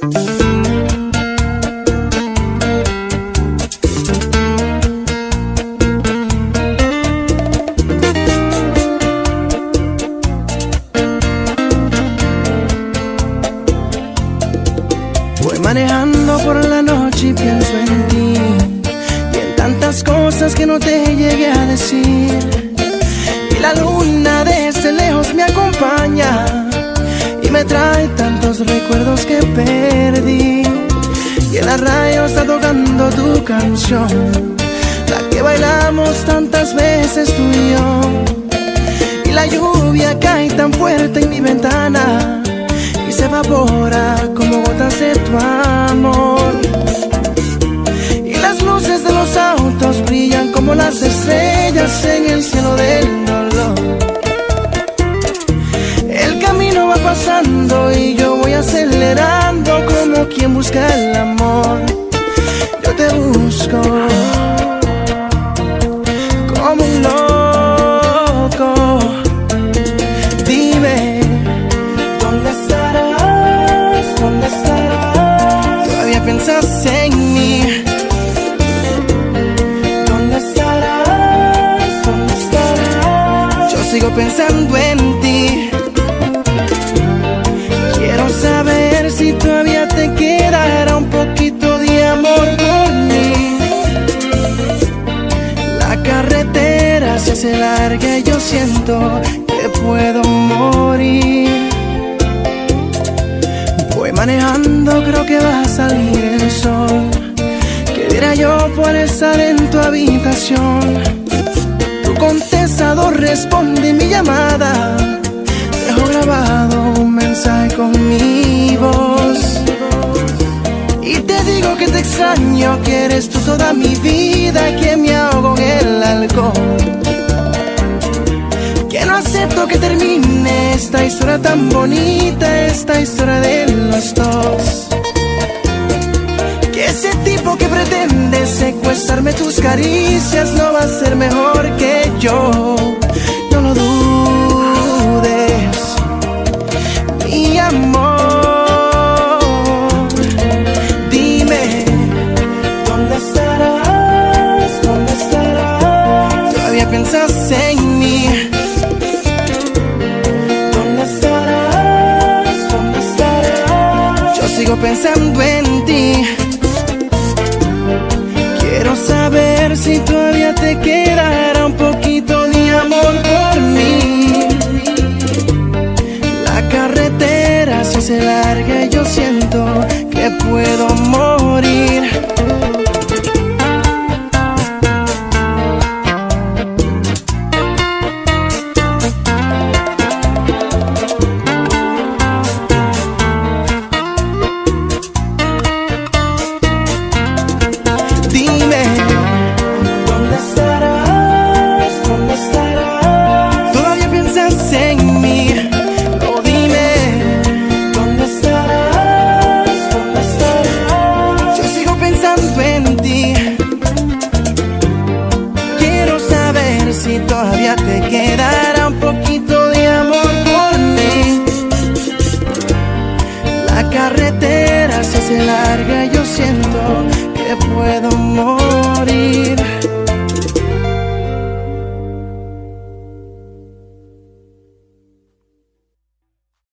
Voy manejando por la noche y pienso en ti y en tantas cosas que no te llegué a decir. Y la luna desde lejos me acompaña y me trae tantos recuerdos que perdí. Y en la radio está tocando tu canción, la que bailamos tantas veces tú y yo. Y la lluvia cae tan fuerte en mi ventana y se evapora como gotas de tu amor. Y las luces de los autos brillan como las estrellas en el cielo del dolor. El camino va pasando y yo voy acelerando como quien busca el amor. Yo te busco como un loco. Dime, ¿dónde estarás? ¿Dónde estarás? Todavía piensas en mí. ¿Dónde estarás? ¿Dónde estarás? Yo sigo pensando en ti. Quiero saber si todavía te quedará un poquito de amor por mí. La carretera se hace larga y yo siento que puedo morir. Voy manejando, creo que va a salir el sol. ¿Qué dirá yo por estar en tu habitación? Tu contestador responde mi llamada. Dejo grabado un mensaje con mi voz y te digo que te extraño, que eres tú toda mi vida, que me ahogo en el alcohol, que no acepto que termine esta historia tan bonita, esta historia de los dos. Que ese tipo que pretende secuestrarme tus caricias no va a ser mejor que yo. No lo dudes, mi amor. Dime, ¿dónde estarás? ¿Dónde estarás? Todavía piensas en mí. ¿Dónde estarás? ¿Dónde estarás? Yo sigo pensando en ti. Quiero saber si todavía te quedará un poquito de amor por mí. La carretera se hace larga y yo siento que puedo morir. Dime, ¿dónde estarás? ¿Dónde estarás? Todavía piensas en mí. Oh, dime, ¿dónde estarás? ¿Dónde estarás? Yo sigo pensando en ti. Quiero saber si todavía te quedará un poquito de amor por mí. La carretera se hace larga y yo siento que puedo morir.